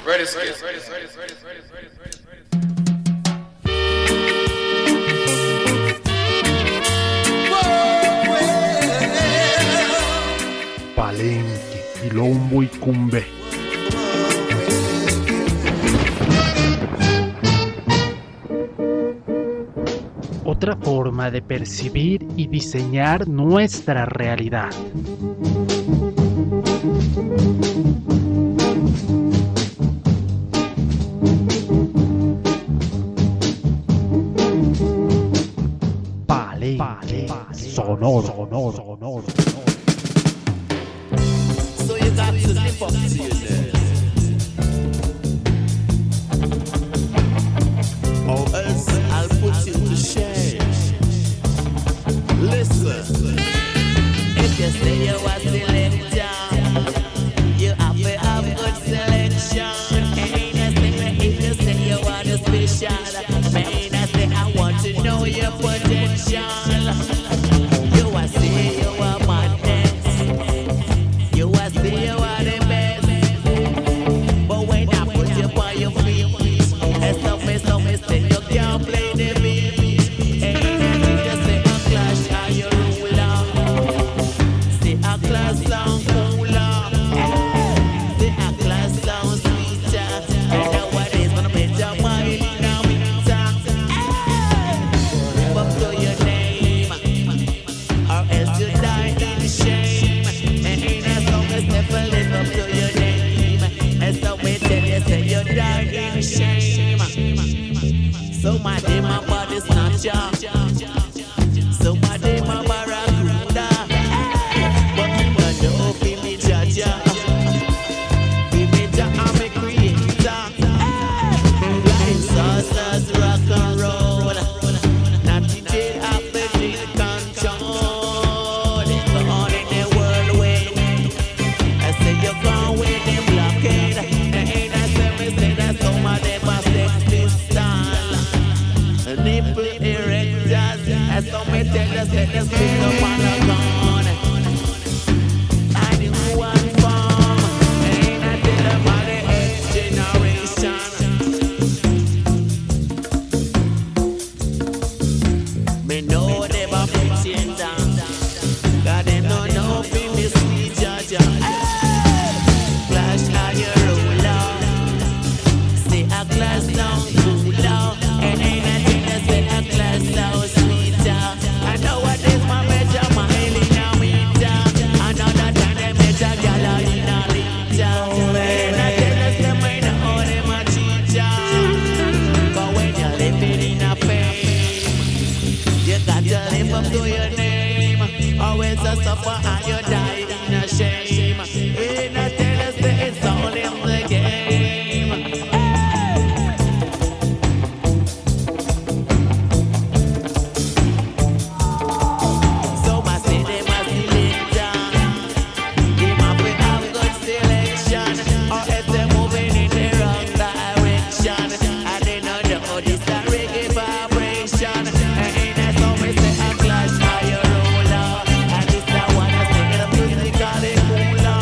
Ready, skip. Palenque, Quilombo y Cumbe. Otra forma de percibir y diseñar nuestra realidad. Palenque sonoro. So you got to live up to your name, or else I'll put you to shame. Listen, if you say you are selector, you have to have good selection. Ain't I say if you say you are the special, ain't I say I want to know your potential. You are say you are madness. You are say you are the best, but when I put you on your feet, stop me, say you can't play the beat. Ain't nothing to say a clash are your ruler. Say a class sound cooler. Say a class sound sweeter. And nowadays when I make your mind in a winter, live up to your name, or else you die in shame. Ain't that so me say live up to your name, and so me tell you say you die in shame. So my day my body snatcher, so my day my barracuda, but people don't feel me judger. Feel me judge, I'm a creator. Flying saucers, rock and roll, not the jail after jail control. It's on in the world way. I say you gone with the blockade. Ain't I say me say that some of them are sex pistol, nipple erectors. As some me tell you say they spit up on the gun. I do one form. Ain't I tell them all the X generation. Me know they a pretender, 'cause them don't know fi me sweet Georgia. Clash are your ruler. Say a class down cooler. And ain't nothing to say a class down sweeter. I know what is my major mile in a meter. Another time they major gala in a liter. Ain't nothing to say me know them a teacher. But when you're living in a fame, you got to live up to your name. Always a suffer and you die in a shame. Ain't nothing to say it's all in the game. So my city must be lit down. They must be have good selection, or else they're moving in the wrong direction. And they don't know this a reggae vibration. Ain't that so me say a clash are your ruler. And this a one I say the musically cooler.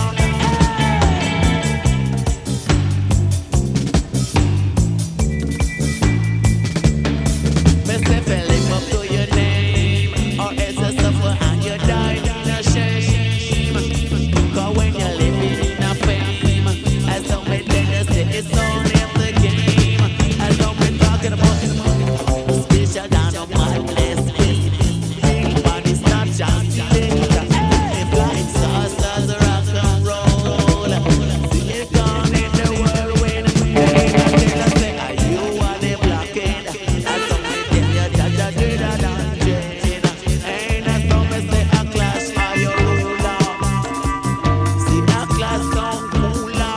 Me say fi live up to your name, or else you suffer and you die in a shame. 'Cause when you're living in a fame, as some me tell you say it's all in the game. As some me talking about special down on madness. Everybody's not just selector. If like saucers, rock and roll, silicon in the whirlwind. Ain't nothing to say, are you are the blockade? As some me tell you, Jaja did a dungeon. Ain't that some me say a class are your ruler. See a class sound cooler,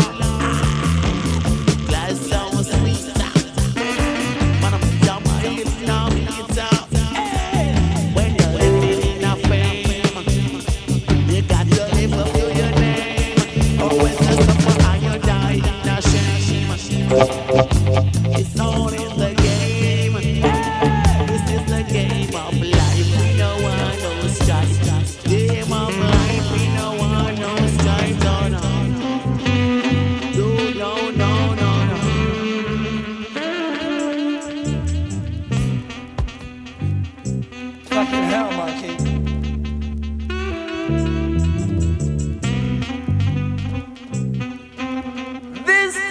class sound sweeter. Man, I'm jump it now, it's out. When you're living in a fame, you got to live up to your name. Or when you suffer and you die in a shame. It's all in the game. This is the game of life. We no want no strife. Game of life. We no want no strife. No, no, no, no, no.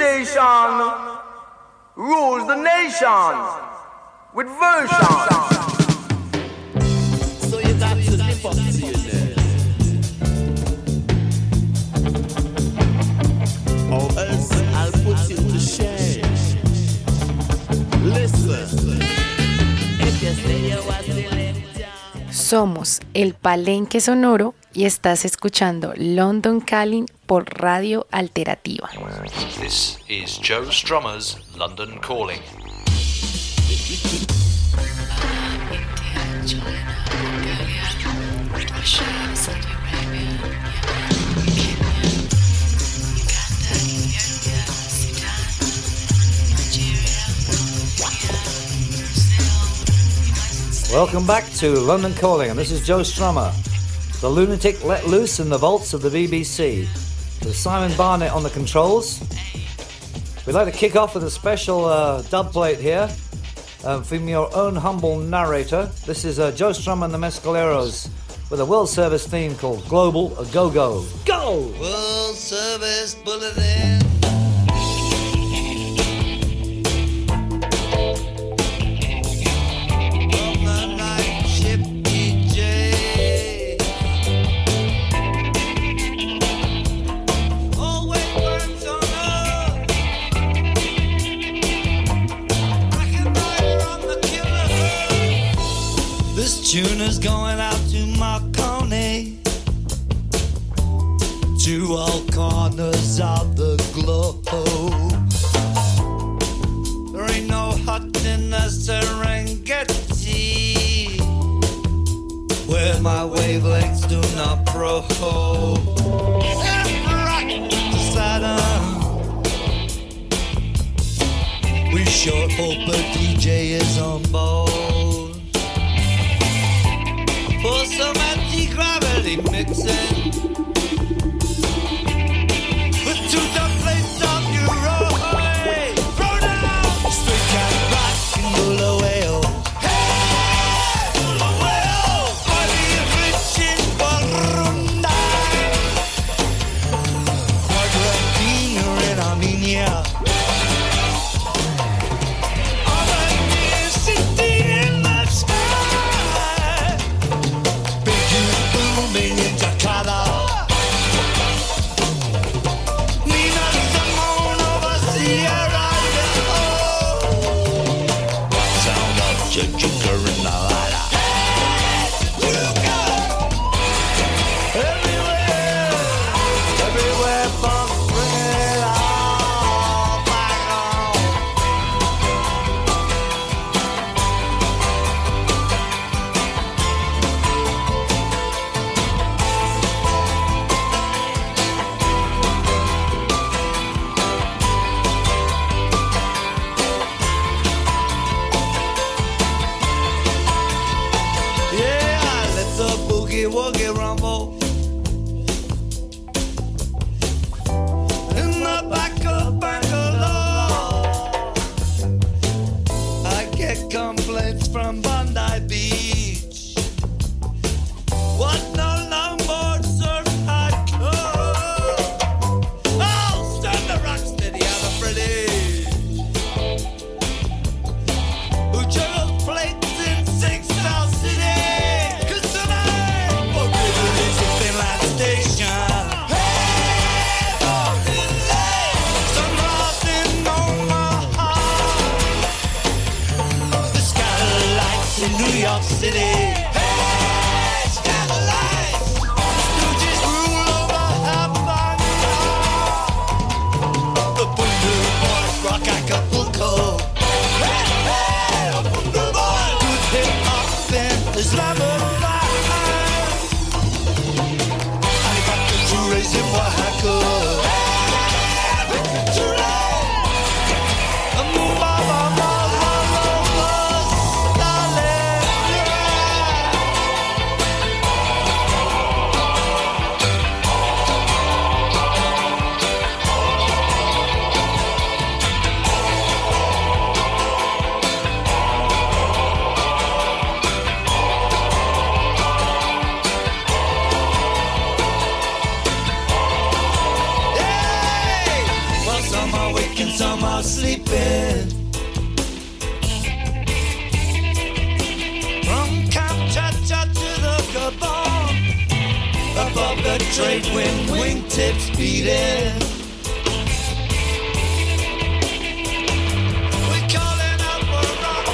station rules the nation with version. So you got to live up to your name, or else I'll put you to shame. Listen, if you say you are selected. Somos el Palenque Sonoro y estás escuchando London Calling por Radio Alternativa. This is Joe Strummer's London Calling. Welcome back to London Calling, and this is Joe Strummer, the lunatic let loose in the vaults of the BBC, with Simon Barnett on the controls. We'd like to kick off with a special dub plate here from your own humble narrator. This is Joe Strummer and the Mescaleros with a World Service theme called Global A Go Go. Go! World Service Bulletin. Tuner's going out to Marconi, to all corners of the globe. There ain't no hut in the Serengeti where my wavelengths do not probe. Saturn, we sure hope a DJ is on board for some anti-gravity mixing with two dub plates of Euro. Hey, throw down straight cat rock and Bulawayo. Hey, Bulawayo, body rich in Burundi, Argentina and Armenia. All the near city in the sky. In Jakarta, Nina Simone over Sierra Leone. Sound of Chichiker in Nevada. Hey, you go everywhere, everywhere from Spring all back home. Woogie rumble in the back of Bangalore. I get complaints from Bondi Beach. What no longboard surf hardcore. Oh, stand the rock steady out of British who juggles plates in 6 South City. New York City. Hey, scandalize! Stooges rule over Havana. The Bundu Boys rock Acapulco. Hey, hey, the Bundu Boys. Good hip-hop in Islamabad. I got the Chures in Oaxaca. Hey, Chures! some are sleeping. From Kamchatka to the Gabon, above the trade wind, wingtips beating. We're calling out for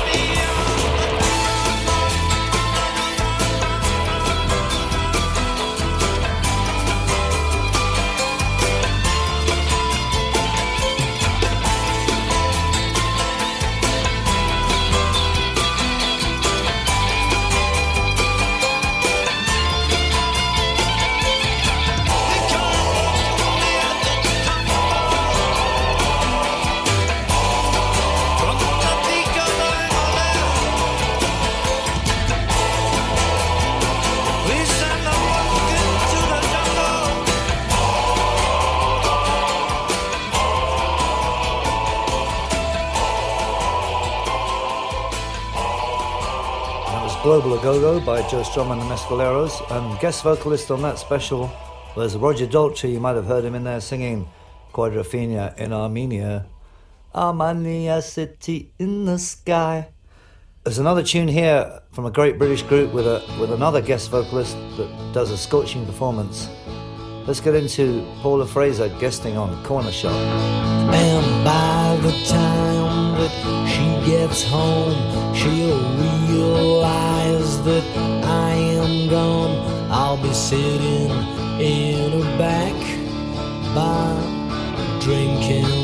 Global A-Go-Go by Joe Strummer and the Mescaleros, and guest vocalist on that special was Roger Dolce. You might have heard him in there singing Quadrophenia in Armenia. Armenia, city in the sky. There's another tune here from a great British group with another guest vocalist that does a scorching performance. Let's get into Paula Fraser guesting on Corner Shop. And by the time that she gets home, she'll realize that I am gone. I'll be sitting in her back bar drinking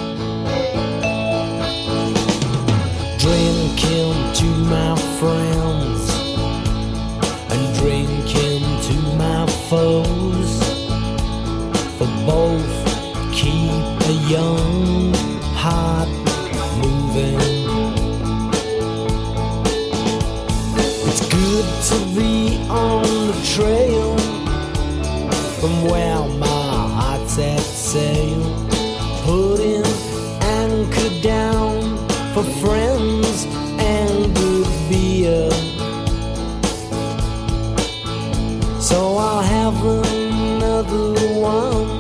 to my friends and drinking to my foes. For both keep a young heart moving. It's good to be on the trail from where my heart's at sail, putting anchor down for friends and good beer. So I'll have another one,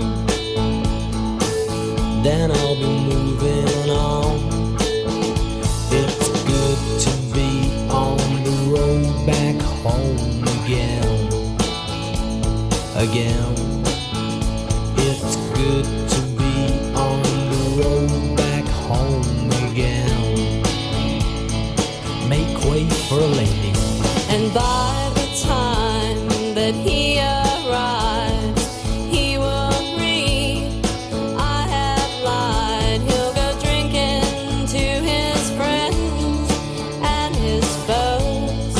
then I'll be moving on. It's good to be on the road back home again. It's good to be on the road back home again. Make way for a lady. And by the time that he arrives, he will read, I have lied. He'll go drinking to his friends and his foes.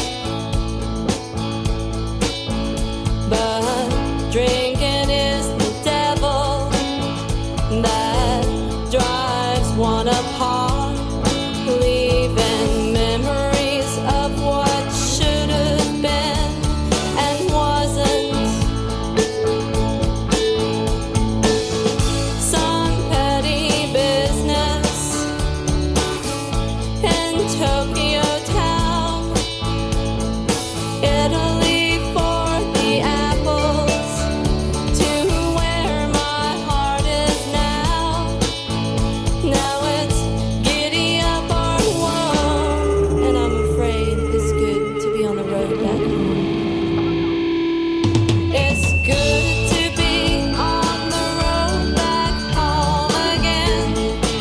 But drinking is the devil that drives one apart, leaving memories of what should have been and wasn't. Some petty business in Tokyo town, Italy for the apples, to where my heart is now. Now it's giddy up or whoa, and I'm afraid it's good to be on the road back home. It's good to be on the road back home again.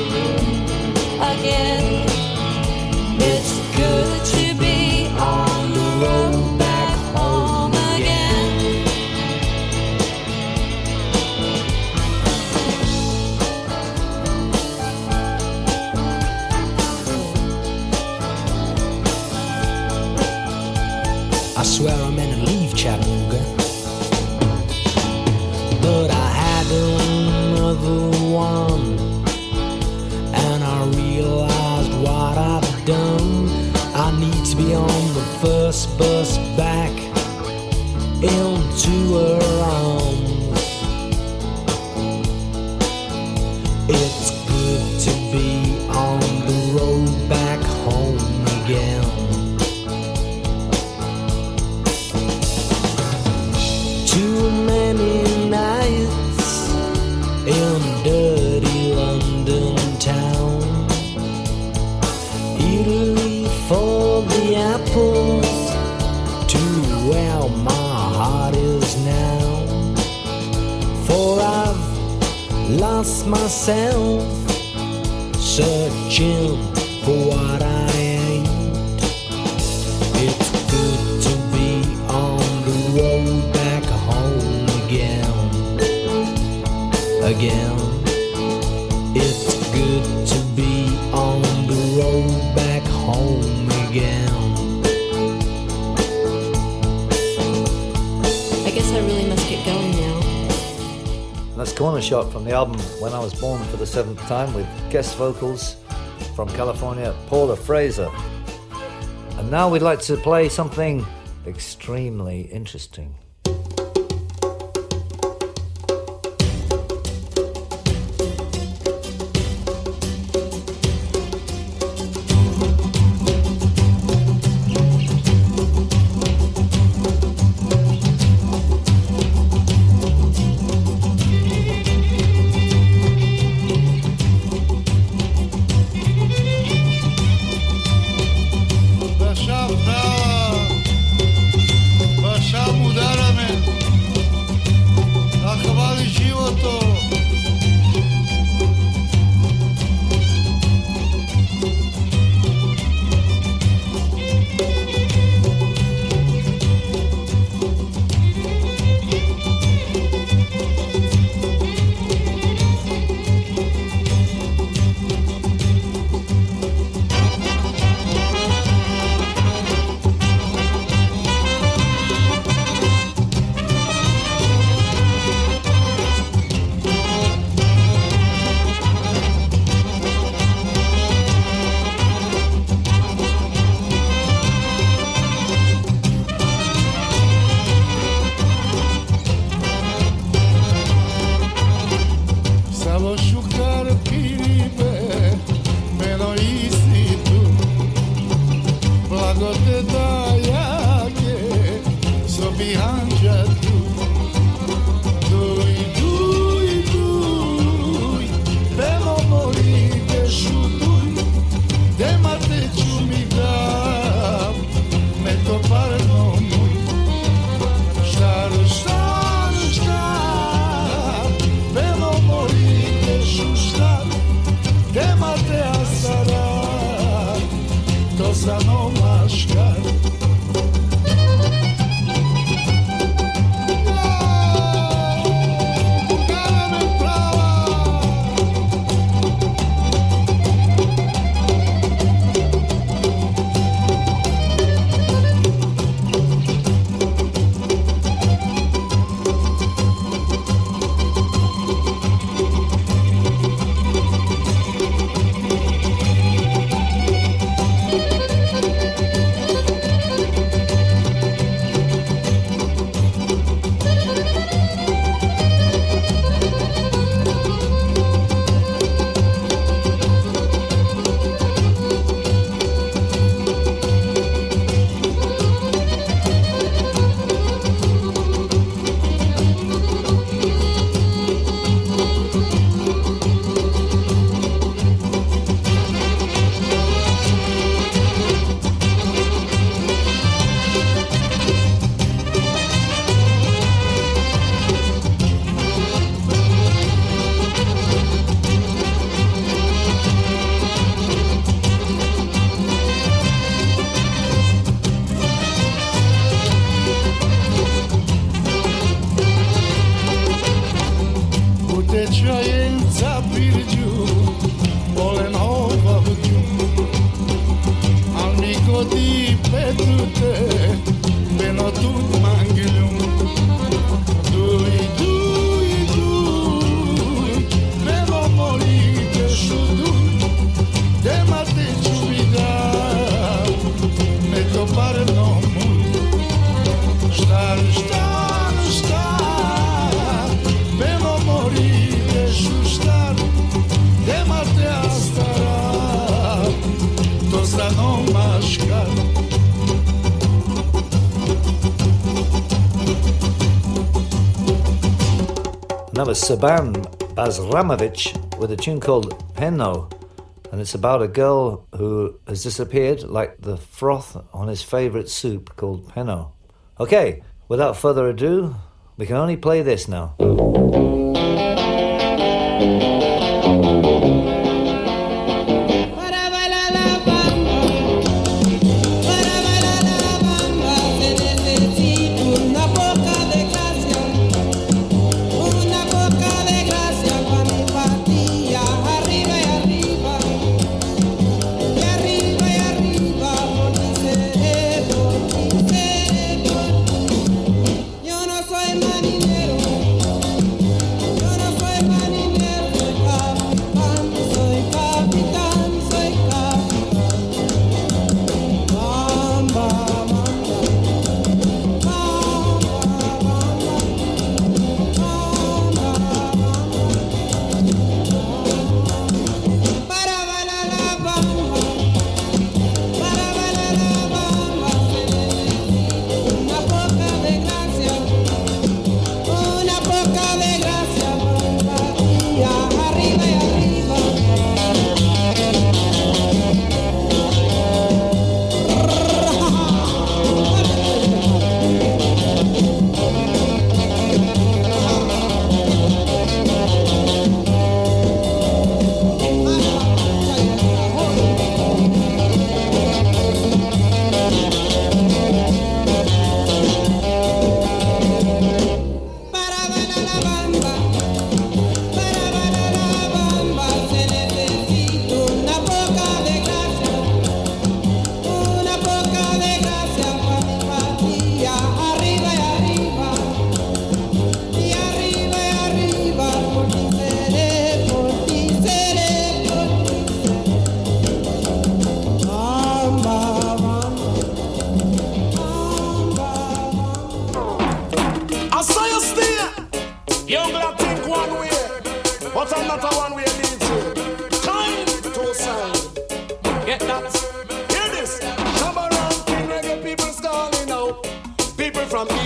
It's good to be on the road back home again. I swear I meant to leave Chattanooga, but I had another one, and I realized what I've done. I need to be on the first bus back into her arms. It's good to be on the road back home again. Too many nights in dirty London town. myself, searching for what I ain't. It's good to be on the road back home again. It's good to be on the road back home again. I guess I really must get going now. That's Corner Shot from the album When I Was Born for the Seventh Time, with guest vocals from California, Paula Fraser. And now we'd like to play something extremely interesting. That was Saban Bazramovic with a tune called Peno, and it's about a girl who has disappeared like the froth on his favourite soup called Peno. Okay, without further ado, we can only play this now.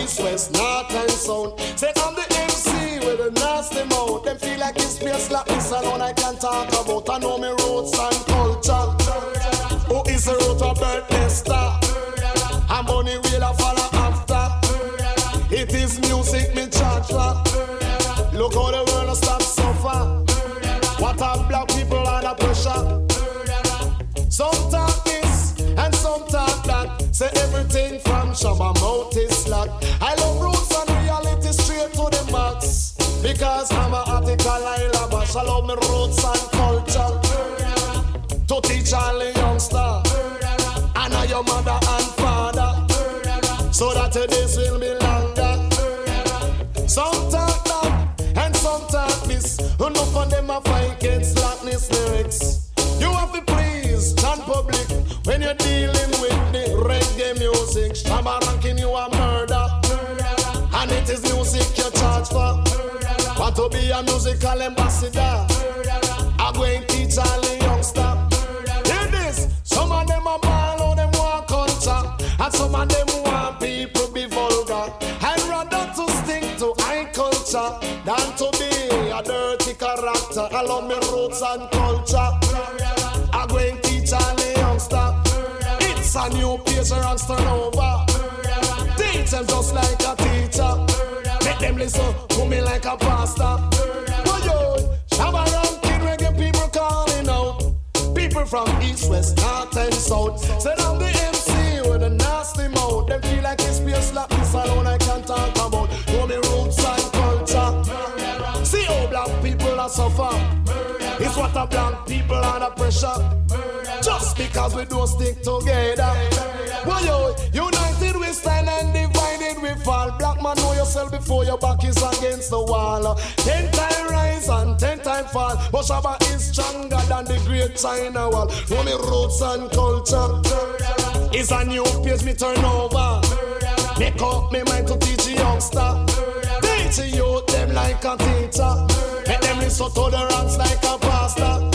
east, west, north and south. Say I'm the MC with a nasty mouth. Them feel like it's place like this alone I can talk about. I know me roots and culture. Who is the root of birthday star? I'm only real a follow after. It is music me charge for. Look how the world stop suffer. What a black people under pressure. Some talk this and some talk that. Say everything from Shabba mouth is slack. I love roots and reality straight to the max. Because I'm an article I love. I love me roots and culture. To teach all the youngster. And I your mother and father. So that the days will be longer. Some talk that and some talk this. Enough of them are fighting slackness lyrics. You have to please non-public when you're dealing with the reggae music. Shabba ranking you a murder. And it is music you charge for. Want to be a musical ambassador. I'm going to teach all the youngsters. Hear this. Some of them are ball on them want culture. And some of them want people be vulgar. I'd rather to stick to high culture than to be a dirty character. I love me roots and culture. I'm going to teach all the youngsters. It's a new page and turn over. Teach them just like a teacher. Make them listen to me like a pastor. Oh yo, Shabba ranking reggae people calling out. People from east, west, north and south. Said I'm the MC with a nasty mouth. Them feel like it's space like this alone I can't talk about. Know me roots and culture. See how black people are suffer. It's what a black people under pressure. Just because we don't stick together. Well, yo, united we stand and divided we fall. Black man, know yourself before your back is against the wall. 10 times rise and 10 times fall. But Shabba is stronger than the great China wall. Know me roots and culture. It's a new page me turn over. Make up me mind to teach the youngster. Teach the youth them like a teacher. Make them listen to the ranks like a pastor.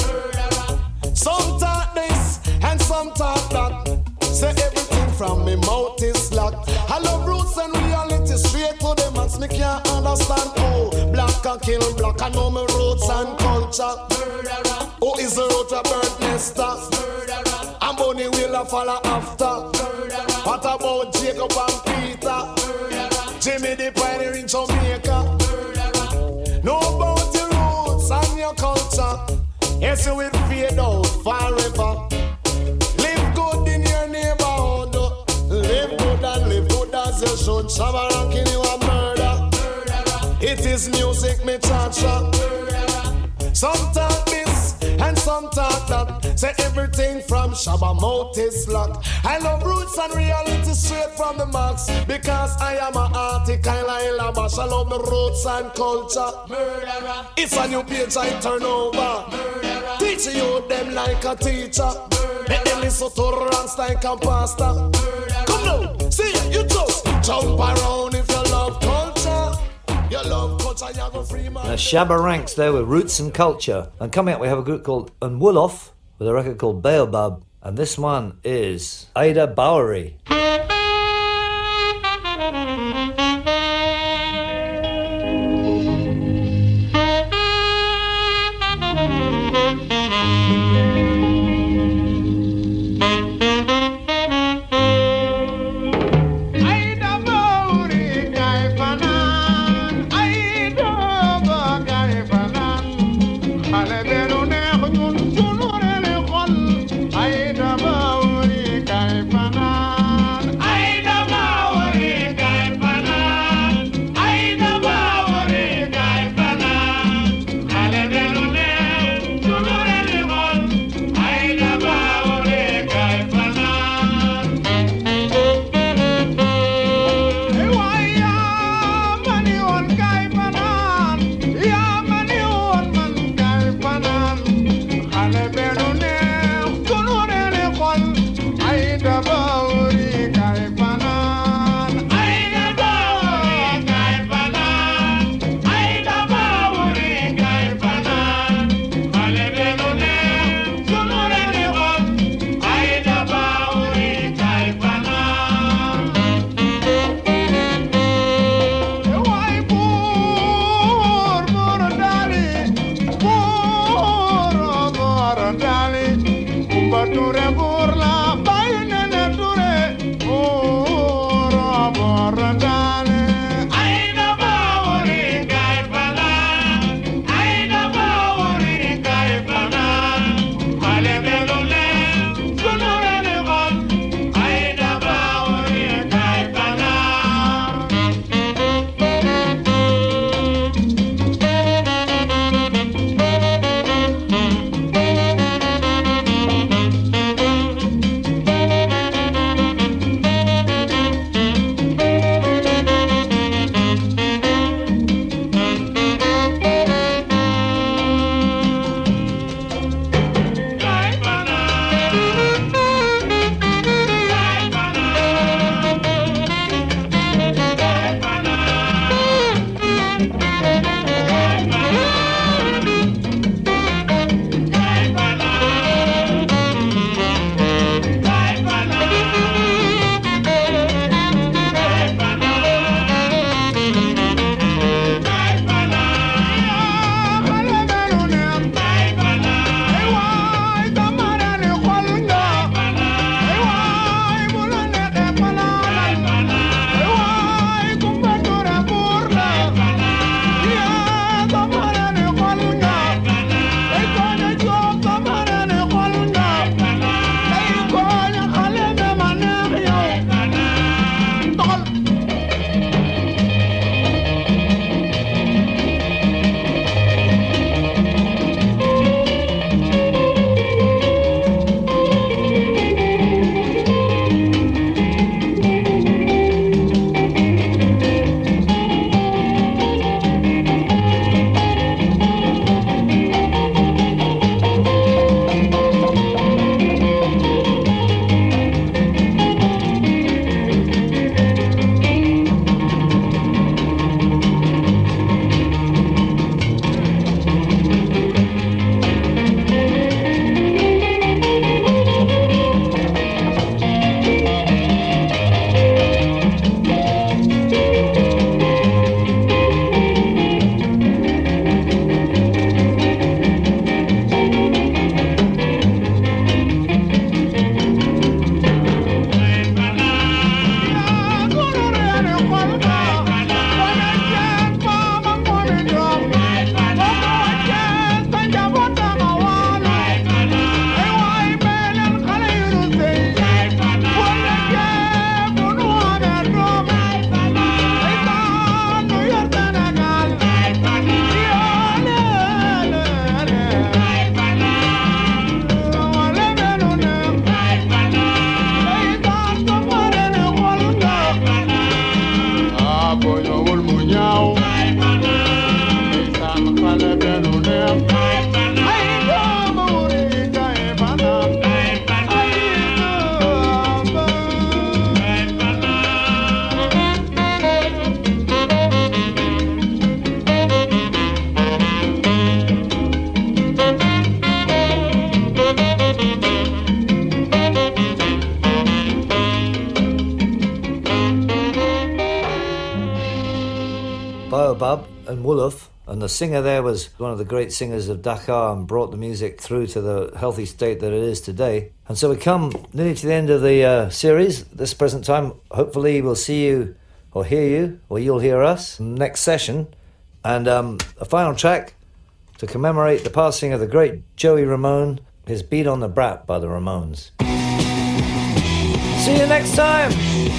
Some talk this and some talk that. Say everything from me mouth is locked. I love roots and reality straight to the max. Me can't understand how black can kill black. I know me roots and culture. Who is the root of birth nester? And Bonnie will follow after. What about Jacob and Peter? Jimmy the Pioneer in Jamaica. Know about your roots and your culture. Yes, you will fade out forever. Live good in your neighborhood. Live good and live good as you should. Shabba ranking you a murder. It is music me charge for. Some talk this and some talk that. Say everything from Shabba mouth is locked. I love roots and reality straight from the max. Because I am an article I love. I love the roots and culture. It's a new page I turn over. Teach you them like a teacher. Make them listen to ranks like a pastor. Come now, see you just jump around if you love culture. You love culture, you go free man. Shabba ranks there with roots and culture. And coming up we have a group called Unwolof with a record called Baobab. And this one is Ada Bowery. I Kumba Ture burla Bainene Ture Ora Boradane Aina Bauri Kaipana Aina Bauri Kaipana Ale Belole Sunurane Gon Aina Bauri Kaipana Baobab and Wolof, and the singer there was one of the great singers of Dakar and brought the music through to the healthy state that it is today. And so we come nearly to the end of the series. This present time, hopefully we'll see you or hear you, or you'll hear us next session. And a final track to commemorate the passing of the great Joey Ramone is Beat on the Brat by the Ramones. See you next time!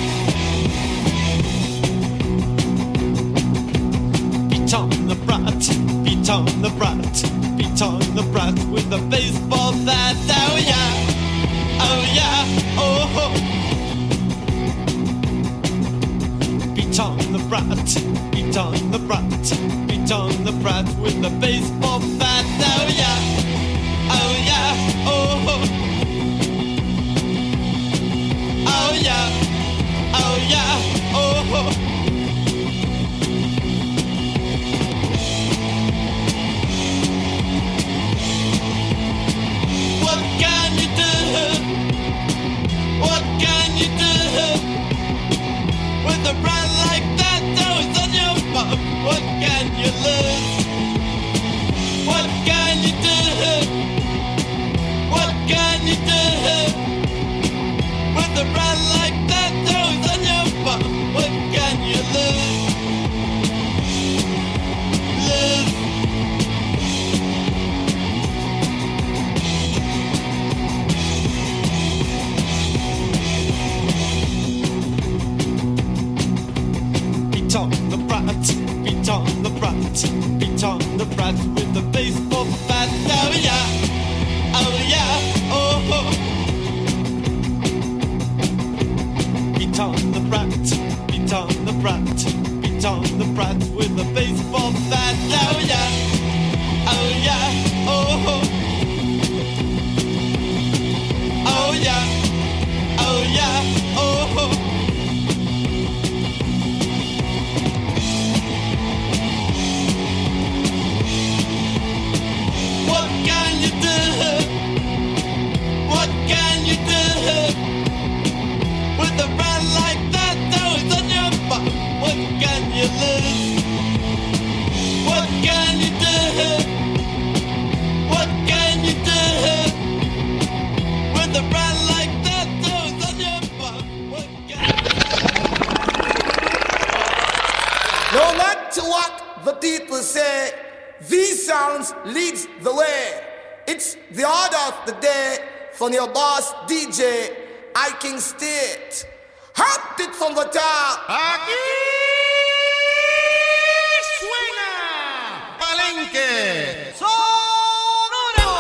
Beat on the brat, beat on the brat, beat on the brat with a baseball bat. Oh yeah, oh yeah, oh ho. Beat on the brat, beat on the brat, beat on the brat with a baseball bat. Oh yeah, oh yeah, oh ho. Oh yeah, oh yeah, oh ho. What can you do? What can you do? With a brand like that, though it's on your bum, what can you lose? What can you do? What can you do? brat with the baseball bat. Oh yeah, oh yeah, oh. Beat on the brat, beat on the brat, beat on the brat with the baseball bat. Oh yeah, oh yeah, oh. Oh yeah, oh yeah, oh. What can you do? What can you do? With a brat like that, though it's on your butt. What can you lose? What can you do? What can you do? With a brat like that, though it's on your butt. What can No matter what the people say, these sounds leads the way. It's the order of the day from your boss DJ, I King State. Hopped it from the top. Aquí suena Palenque Sonoro.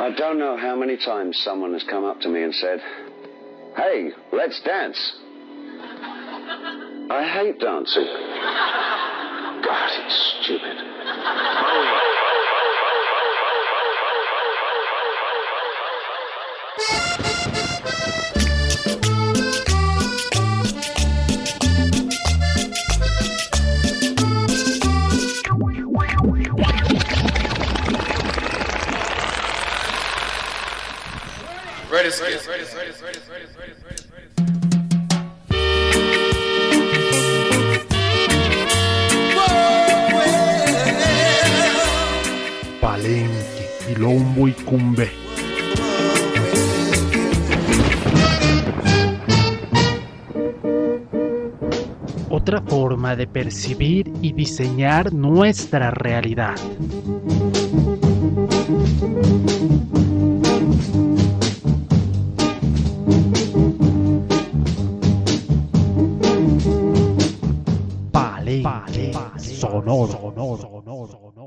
I don't know how many times someone has come up to me and said, "Hey, let's dance." I hate dancing. God, it's stupid. Ready, Palenque, Quilombo y Cumbé. Otra forma de percibir y diseñar nuestra realidad. Palenque sonoro.